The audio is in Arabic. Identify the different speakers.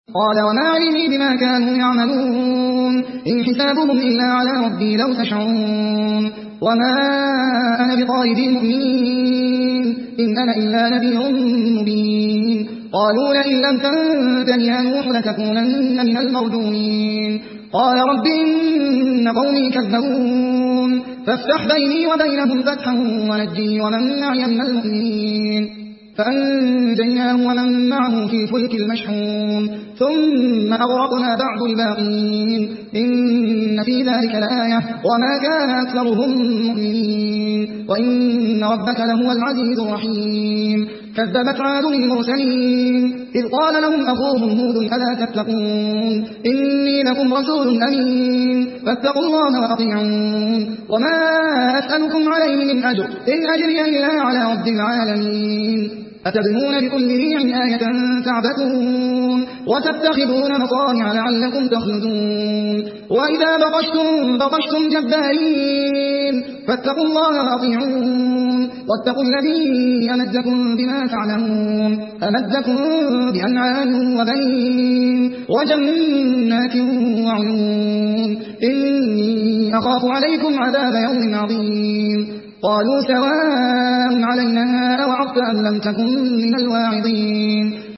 Speaker 1: قال وما علمي بما كانوا يعملون إن حسابهم إلا على ربي لو تشعرون وما أنا بطارد المؤمنين إن أنا إلا نذير مبين قالوا لئن لم تنته يا نوح لتكونن من المرجومين قال رب إن قومي كذبون فافتح بيني وبينهم فتحا ونجني ومن معي من المؤمنين فأنجيناه ومن معه في الفلك المشحون ثم أغرقنا بعد الباقين إن في ذلك لآية وما كان أكثرهم مؤمنين وإن ربك لهو العزيز الرحيم كذبت عاد المرسلين إذ قال لهم أخوهم هود ألا تتقون إني لكم رسول أمين فاتقوا الله وأطيعون وما أسألكم عليه من أجر إن أجري إلا على رب العالمين أتبنون بكل ريع آية تعبثون وتتخذون مصانع لعلكم تخلدون وإذا بطشتم جبارين فاتقوا الله وأطيعون واتقوا الذي أمدكم بما تعلمون أمدكم بأنعام وبنين وجنات وعيون إني أخاف عليكم عذاب يوم عظيم قالوا سواء علينا أوعظت أم لم تكن من الواعظين